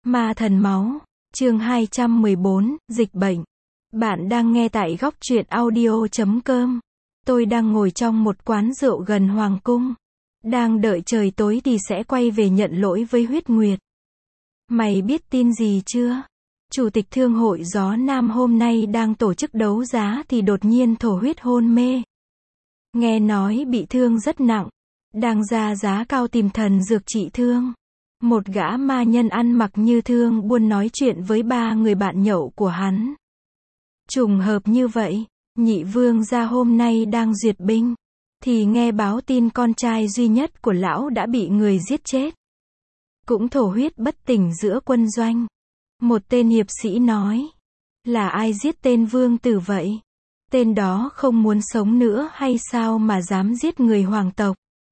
Ma thần máu, chương 214, dịch bệnh. Bạn đang nghe tại góc truyện audio.com. Tôi đang ngồi trong một quán rượu gần Hoàng cung. Đang đợi trời tối thì sẽ quay về nhận lỗi với Huyết Nguyệt. Mày biết tin gì chưa? Chủ tịch Thương hội Gió Nam hôm nay đang tổ chức đấu giá thì đột nhiên thổ huyết hôn mê. Nghe nói bị thương rất nặng. Đang ra giá cao tìm thần dược trị thương. Một gã ma nhân ăn mặc như Thương Buôn nói chuyện với ba người bạn nhậu của hắn. Trùng hợp như vậy, nhị vương gia hôm nay đang duyệt binh, thì nghe báo tin con trai duy nhất của lão đã bị người giết chết. Cũng thổ huyết bất tỉnh giữa quân doanh. Một tên hiệp sĩ nói, là ai giết tên vương tử vậy? Tên đó không muốn sống nữa hay sao mà dám giết người hoàng tộc?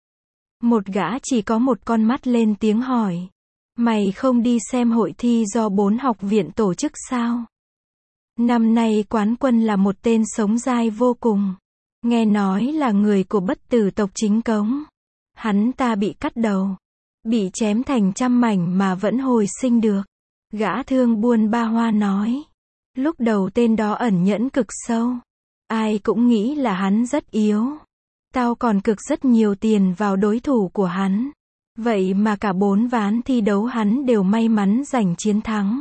Một gã chỉ có một con mắt lên tiếng hỏi, mày không đi xem hội thi do 4 học viện tổ chức sao? Năm nay quán quân là một tên sống dai vô cùng. Nghe nói là người của Bất Tử tộc Chính Cống. Hắn ta bị cắt đầu, bị chém thành trăm mảnh mà vẫn hồi sinh được. Gã Thương Buôn Ba Hoa nói, lúc đầu tên đó ẩn nhẫn cực sâu. Ai cũng nghĩ là hắn rất yếu. Tao còn cực rất nhiều tiền vào đối thủ của hắn. Vậy mà cả 4 ván thi đấu hắn đều may mắn giành chiến thắng.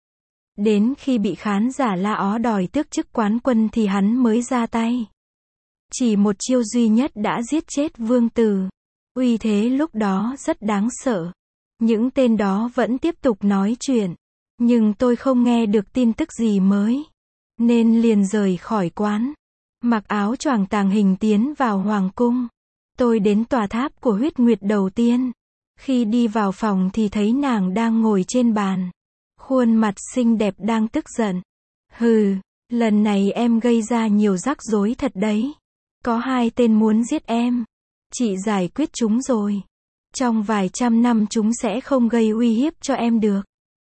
Đến khi bị khán giả la ó đòi tước chức quán quân thì hắn mới ra tay. Chỉ một chiêu duy nhất đã giết chết vương tử. Uy thế lúc đó rất đáng sợ. Những tên đó vẫn tiếp tục nói chuyện. Nhưng tôi không nghe được tin tức gì mới. Nên liền rời khỏi quán. Mặc áo choàng tàng hình tiến vào hoàng cung. Tôi đến tòa tháp của Huyết Nguyệt đầu tiên. Khi đi vào phòng thì thấy nàng đang ngồi trên bàn. Khuôn mặt xinh đẹp đang tức giận. Hừ, lần này em gây ra nhiều rắc rối thật đấy. Có 2 tên muốn giết em. Chị giải quyết chúng rồi. Trong vài trăm năm chúng sẽ không gây uy hiếp cho em được.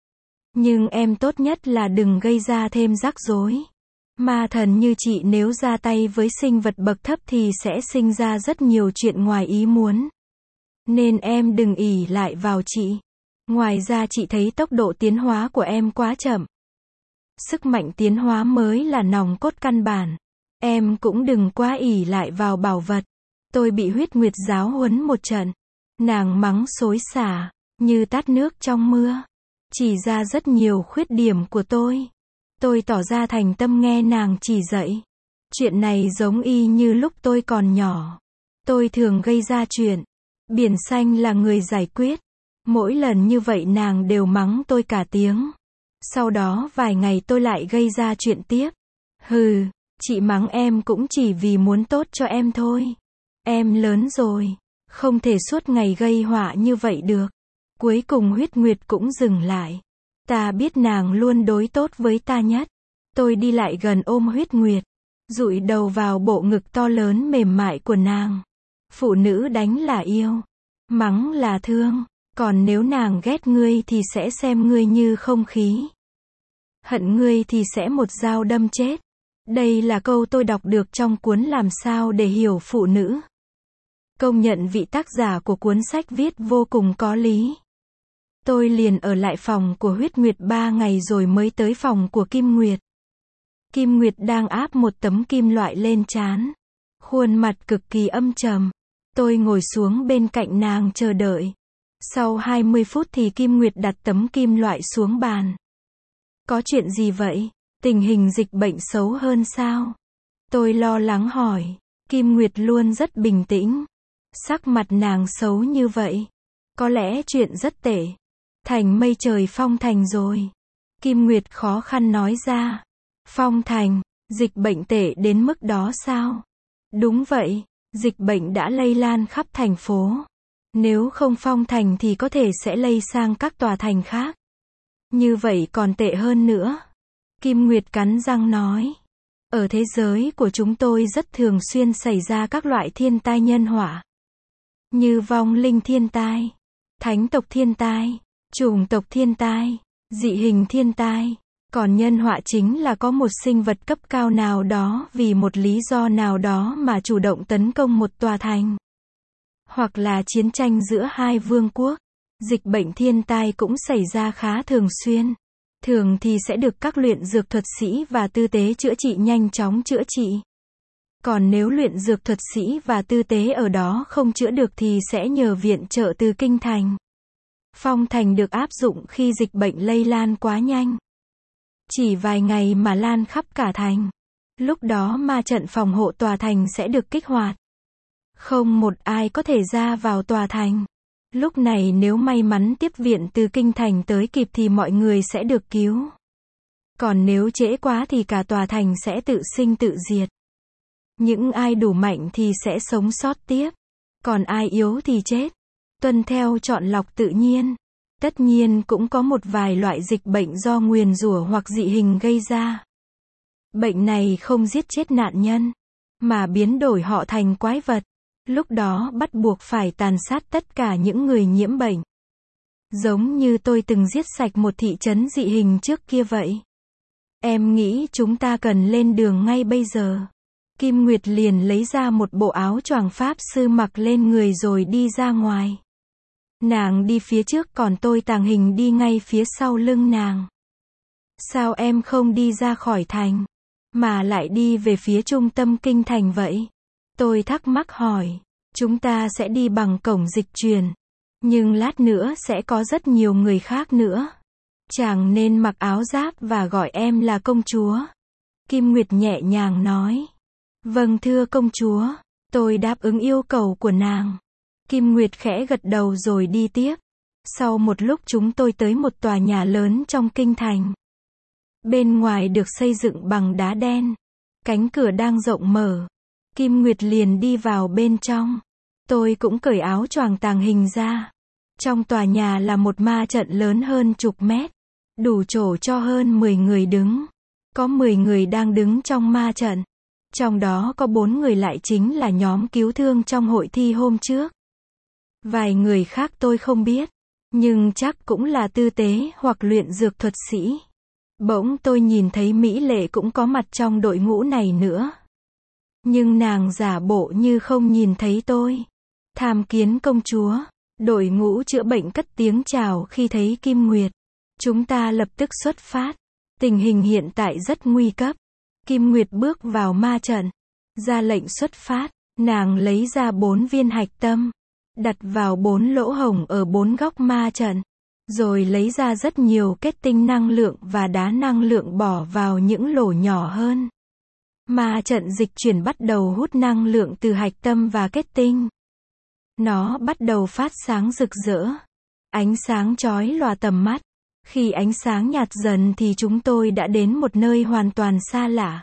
Nhưng em tốt nhất là đừng gây ra thêm rắc rối. Ma thần như chị nếu ra tay với sinh vật bậc thấp thì sẽ sinh ra rất nhiều chuyện ngoài ý muốn. Nên em đừng ỷ lại vào chị. Ngoài ra chị thấy tốc độ tiến hóa của em quá chậm. Sức mạnh tiến hóa mới là nòng cốt căn bản. Em cũng đừng quá ỷ lại vào bảo vật. Tôi bị Huyết Nguyệt giáo huấn một trận. Nàng mắng xối xả, như tát nước trong mưa. Chỉ ra rất nhiều khuyết điểm của tôi. Tôi tỏ ra thành tâm nghe nàng chỉ dạy. Chuyện này giống y như lúc tôi còn nhỏ. Tôi thường gây ra chuyện. Biển xanh là người giải quyết. Mỗi lần như vậy nàng đều mắng tôi cả tiếng. Sau đó vài ngày tôi lại gây ra chuyện tiếp. Hừ, chị mắng em cũng chỉ vì muốn tốt cho em thôi. Em lớn rồi, không thể suốt ngày gây họa như vậy được. Cuối cùng Huyết Nguyệt cũng dừng lại. Ta biết nàng luôn đối tốt với ta nhất. Tôi đi lại gần ôm Huyết Nguyệt, dụi đầu vào bộ ngực to lớn mềm mại của nàng. Phụ nữ đánh là yêu, mắng là thương, còn nếu nàng ghét ngươi thì sẽ xem ngươi như không khí. Hận ngươi thì sẽ một dao đâm chết. Đây là câu tôi đọc được trong cuốn Làm sao để hiểu phụ nữ. Công nhận vị tác giả của cuốn sách viết vô cùng có lý. Tôi liền ở lại phòng của Huyết Nguyệt 3 ngày rồi mới tới phòng của Kim Nguyệt. Kim Nguyệt đang áp một tấm kim loại lên trán. Khuôn mặt cực kỳ âm trầm. Tôi ngồi xuống bên cạnh nàng chờ đợi. Sau 20 phút thì Kim Nguyệt đặt tấm kim loại xuống bàn. Có chuyện gì vậy? Tình hình dịch bệnh xấu hơn sao? Tôi lo lắng hỏi. Kim Nguyệt luôn rất bình tĩnh. Sắc mặt nàng xấu như vậy. Có lẽ chuyện rất tệ. Thành mây trời phong thành rồi. Kim Nguyệt khó khăn nói ra. Phong thành, dịch bệnh tệ đến mức đó sao? Đúng vậy, dịch bệnh đã lây lan khắp thành phố. Nếu không phong thành thì có thể sẽ lây sang các tòa thành khác. Như vậy còn tệ hơn nữa. Kim Nguyệt cắn răng nói. Ở thế giới của chúng tôi rất thường xuyên xảy ra các loại thiên tai nhân họa. Như vong linh thiên tai, thánh tộc thiên tai, chủng tộc thiên tai, dị hình thiên tai. Còn nhân họa chính là có một sinh vật cấp cao nào đó vì một lý do nào đó mà chủ động tấn công một tòa thành. Hoặc là chiến tranh giữa 2 vương quốc. Dịch bệnh thiên tai cũng xảy ra khá thường xuyên. Thường thì sẽ được các luyện dược thuật sĩ và tư tế chữa trị nhanh chóng chữa trị. Còn nếu luyện dược thuật sĩ và tư tế ở đó không chữa được thì sẽ nhờ viện trợ từ kinh thành. Phong thành được áp dụng khi dịch bệnh lây lan quá nhanh. Chỉ vài ngày mà lan khắp cả thành. Lúc đó ma trận phòng hộ tòa thành sẽ được kích hoạt. Không một ai có thể ra vào tòa thành. Lúc này nếu may mắn tiếp viện từ kinh thành tới kịp thì mọi người sẽ được cứu. Còn nếu trễ quá thì cả tòa thành sẽ tự sinh tự diệt. Những ai đủ mạnh thì sẽ sống sót tiếp. Còn ai yếu thì chết. Tuân theo chọn lọc tự nhiên. Tất nhiên cũng có một vài loại dịch bệnh do nguyền rủa hoặc dị hình gây ra. Bệnh này không giết chết nạn nhân, mà biến đổi họ thành quái vật. Lúc đó bắt buộc phải tàn sát tất cả những người nhiễm bệnh. Giống như tôi từng giết sạch một thị trấn dị hình trước kia vậy. Em nghĩ chúng ta cần lên đường ngay bây giờ. Kim Nguyệt liền lấy ra một bộ áo choàng pháp sư mặc lên người rồi đi ra ngoài. Nàng đi phía trước còn tôi tàng hình đi ngay phía sau lưng nàng. Sao em không đi ra khỏi thành, mà lại đi về phía trung tâm kinh thành vậy? Tôi thắc mắc hỏi. Chúng ta sẽ đi bằng cổng dịch truyền. Nhưng lát nữa sẽ có rất nhiều người khác nữa. Chàng nên mặc áo giáp và gọi em là công chúa. Kim Nguyệt nhẹ nhàng nói. Vâng thưa công chúa. Tôi đáp ứng yêu cầu của nàng. Kim Nguyệt khẽ gật đầu rồi đi tiếp. Sau một lúc chúng tôi tới một tòa nhà lớn trong kinh thành. Bên ngoài được xây dựng bằng đá đen. Cánh cửa đang rộng mở. Kim Nguyệt liền đi vào bên trong. Tôi cũng cởi áo choàng tàng hình ra. Trong tòa nhà là một ma trận lớn hơn chục mét. Đủ chỗ cho hơn 10 người đứng. Có 10 người đang đứng trong ma trận. Trong đó có 4 người lại chính là nhóm cứu thương trong hội thi hôm trước. Vài người khác tôi không biết. Nhưng chắc cũng là tư tế hoặc luyện dược thuật sĩ. Bỗng tôi nhìn thấy Mỹ Lệ cũng có mặt trong đội ngũ này nữa. Nhưng nàng giả bộ như không nhìn thấy tôi. Tham kiến công chúa. Đội ngũ chữa bệnh cất tiếng chào khi thấy Kim Nguyệt. Chúng ta lập tức xuất phát. Tình hình hiện tại rất nguy cấp. Kim Nguyệt bước vào ma trận. Ra lệnh xuất phát. Nàng lấy ra 4 viên hạch tâm. Đặt vào 4 lỗ hổng ở 4 góc ma trận. Rồi lấy ra rất nhiều kết tinh năng lượng và đá năng lượng bỏ vào những lỗ nhỏ hơn. Ma trận dịch chuyển bắt đầu hút năng lượng từ hạch tâm và kết tinh. Nó bắt đầu phát sáng rực rỡ. Ánh sáng chói lòa tầm mắt. Khi ánh sáng nhạt dần thì chúng tôi đã đến một nơi hoàn toàn xa lạ.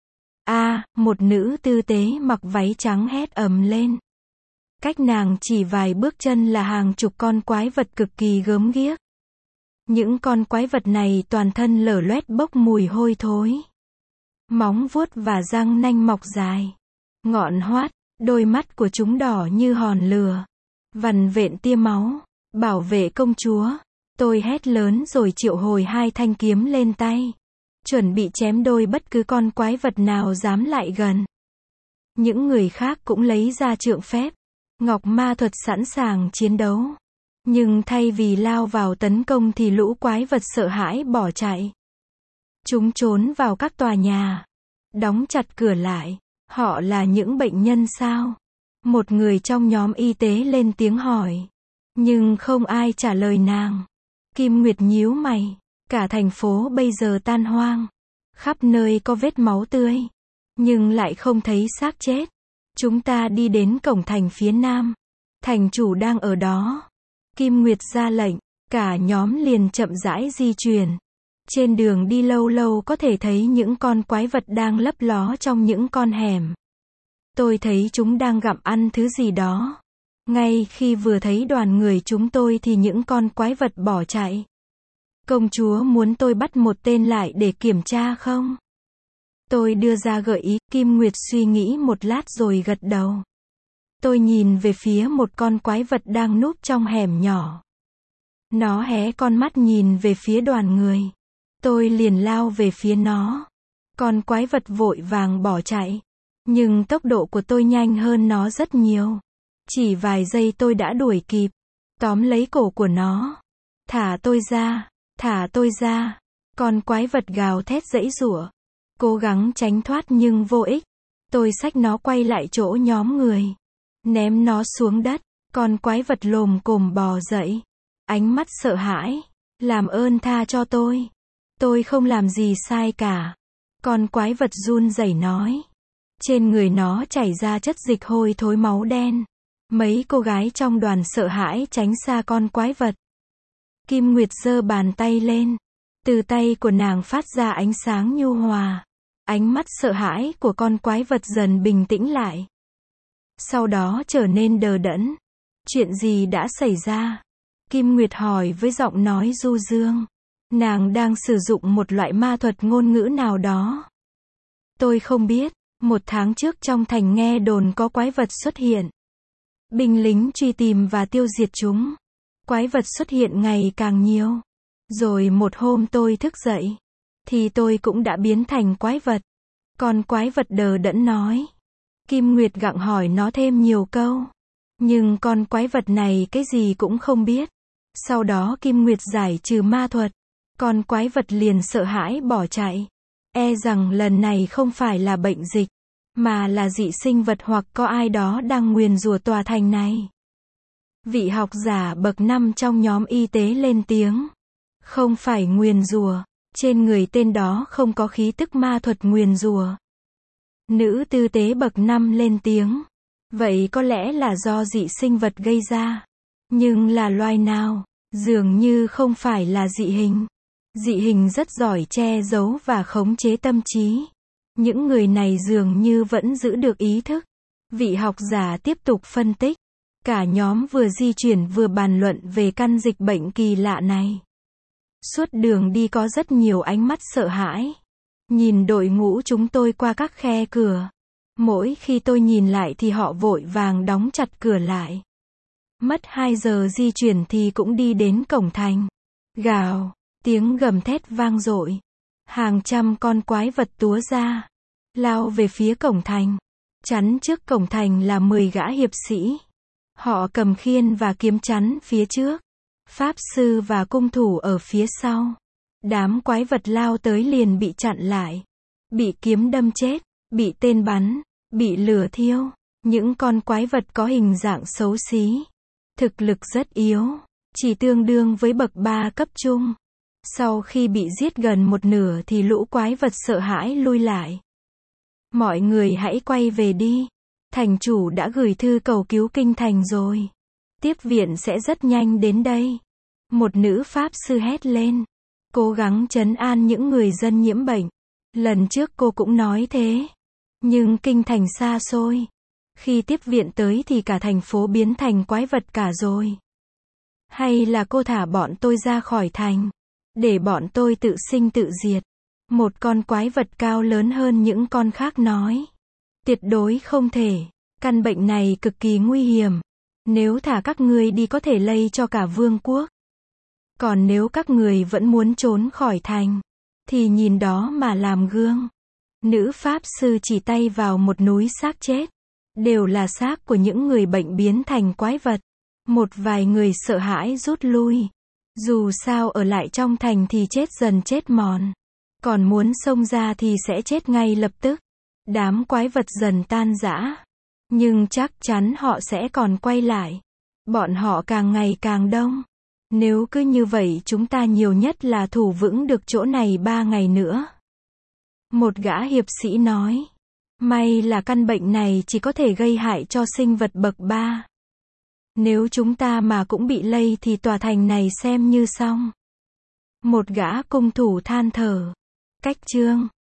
Một nữ tư tế mặc váy trắng hét ầm lên. Cách nàng chỉ vài bước chân là hàng chục con quái vật cực kỳ gớm ghiếc. Những con quái vật này toàn thân lở loét bốc mùi hôi thối. Móng vuốt và răng nanh mọc dài. Ngọn hoắt, đôi mắt của chúng đỏ như hòn lửa. Vằn vện tia máu. Bảo vệ công chúa. Tôi hét lớn rồi triệu hồi 2 thanh kiếm lên tay. Chuẩn bị chém đôi bất cứ con quái vật nào dám lại gần. Những người khác cũng lấy ra trượng phép. Ngọc ma thuật sẵn sàng chiến đấu. Nhưng thay vì lao vào tấn công thì lũ quái vật sợ hãi bỏ chạy. Chúng trốn vào các tòa nhà. Đóng chặt cửa lại. Họ là những bệnh nhân sao? Một người trong nhóm y tế lên tiếng hỏi. Nhưng không ai trả lời nàng. Kim Nguyệt nhíu mày. Cả thành phố bây giờ tan hoang. Khắp nơi có vết máu tươi. Nhưng lại không thấy xác chết. Chúng ta đi đến cổng thành phía nam. Thành chủ đang ở đó. Kim Nguyệt ra lệnh. Cả nhóm liền chậm rãi di chuyển. Trên đường đi lâu lâu có thể thấy những con quái vật đang lấp ló trong những con hẻm. Tôi thấy chúng đang gặm ăn thứ gì đó. Ngay khi vừa thấy đoàn người chúng tôi thì những con quái vật bỏ chạy. Công chúa muốn tôi bắt một tên lại để kiểm tra không? Tôi đưa ra gợi ý. Kim Nguyệt suy nghĩ một lát rồi gật đầu. Tôi nhìn về phía một con quái vật đang núp trong hẻm nhỏ. Nó hé con mắt nhìn về phía đoàn người. Tôi liền lao về phía nó. Con quái vật vội vàng bỏ chạy. Nhưng tốc độ của tôi nhanh hơn nó rất nhiều. Chỉ vài giây tôi đã đuổi kịp. tóm lấy cổ của nó. Thả tôi ra, thả tôi ra. Con quái vật gào thét giãy giụa, cố gắng tránh thoát nhưng vô ích. Tôi xách nó quay lại chỗ nhóm người, ném nó xuống đất. Con quái vật lồm cồm bò dậy, ánh mắt sợ hãi. Làm ơn tha cho tôi không làm gì sai cả. Con quái vật run rẩy nói. Trên người nó chảy ra chất dịch hôi thối máu đen. Mấy cô gái trong đoàn sợ hãi tránh xa con quái vật. Kim Nguyệt giơ bàn tay lên. Từ tay của nàng phát ra ánh sáng nhu hòa. Ánh mắt sợ hãi của con quái vật dần bình tĩnh lại. Sau đó trở nên đờ đẫn. Chuyện gì đã xảy ra? Kim Nguyệt hỏi với giọng nói du dương. Nàng đang sử dụng một loại ma thuật ngôn ngữ nào đó. Tôi không biết. 1 tháng trước trong thành nghe đồn có quái vật xuất hiện. Binh lính truy tìm và tiêu diệt chúng. Quái vật xuất hiện ngày càng nhiều. Rồi một hôm tôi thức dậy, thì tôi cũng đã biến thành quái vật. Con quái vật đờ đẫn nói. Kim Nguyệt gặng hỏi nó thêm nhiều câu. Nhưng con quái vật này cái gì cũng không biết. Sau đó Kim Nguyệt giải trừ ma thuật. Con quái vật liền sợ hãi bỏ chạy. E rằng lần này không phải là bệnh dịch, mà là dị sinh vật hoặc có ai đó đang nguyền rủa tòa thành này. Vị học giả bậc 5 trong nhóm y tế lên tiếng. Không phải nguyền rủa, trên người tên đó không có khí tức ma thuật nguyền rủa. Nữ tư tế bậc 5 lên tiếng. Vậy có lẽ là do dị sinh vật gây ra. Nhưng là loài nào? Dường như không phải là dị hình. Dị hình rất giỏi che giấu và khống chế tâm trí. Những người này dường như vẫn giữ được ý thức. Vị học giả tiếp tục phân tích. Cả nhóm vừa di chuyển vừa bàn luận về căn dịch bệnh kỳ lạ này. Suốt đường đi có rất nhiều ánh mắt sợ hãi. Nhìn đội ngũ chúng tôi qua các khe cửa. Mỗi khi tôi nhìn lại thì họ vội vàng đóng chặt cửa lại. Mất 2 giờ di chuyển thì cũng đi đến cổng thành. Gào, tiếng gầm thét vang dội. Hàng trăm con quái vật túa ra, lao về phía cổng thành. Chắn trước cổng thành là 10 gã hiệp sĩ. Họ cầm khiên và kiếm chắn phía trước. Pháp sư và cung thủ ở phía sau. Đám quái vật lao tới liền bị chặn lại. Bị kiếm đâm chết, bị tên bắn, bị lửa thiêu. Những con quái vật có hình dạng xấu xí. Thực lực rất yếu, chỉ tương đương với bậc 3 cấp trung. Sau khi bị giết gần một nửa thì lũ quái vật sợ hãi lui lại. Mọi người hãy quay về đi. Thành chủ đã gửi thư cầu cứu kinh thành rồi. Tiếp viện sẽ rất nhanh đến đây. Một nữ pháp sư hét lên. Cố gắng trấn an những người dân nhiễm bệnh. Lần trước cô cũng nói thế. Nhưng kinh thành xa xôi. Khi tiếp viện tới thì cả thành phố biến thành quái vật cả rồi. Hay là cô thả bọn tôi ra khỏi thành. Để bọn tôi tự sinh tự diệt. Một con quái vật cao lớn hơn những con khác nói. Tuyệt đối không thể. Căn bệnh này cực kỳ nguy hiểm. Nếu thả các ngươi đi có thể lây cho cả vương quốc. Còn nếu các người vẫn muốn trốn khỏi thành, thì nhìn đó mà làm gương. Nữ pháp sư chỉ tay vào một núi xác chết. Đều là xác của những người bệnh biến thành quái vật. Một vài người sợ hãi rút lui. Dù sao ở lại trong thành thì chết dần chết mòn. Còn muốn xông ra thì sẽ chết ngay lập tức. Đám quái vật dần tan rã. Nhưng chắc chắn họ sẽ còn quay lại. Bọn họ càng ngày càng đông. Nếu cứ như vậy chúng ta nhiều nhất là thủ vững được chỗ này 3 ngày nữa. Một gã hiệp sĩ nói. May là căn bệnh này chỉ có thể gây hại cho sinh vật bậc 3. Nếu chúng ta mà cũng bị lây thì tòa thành này xem như xong. Một gã cung thủ than thở. Cách chương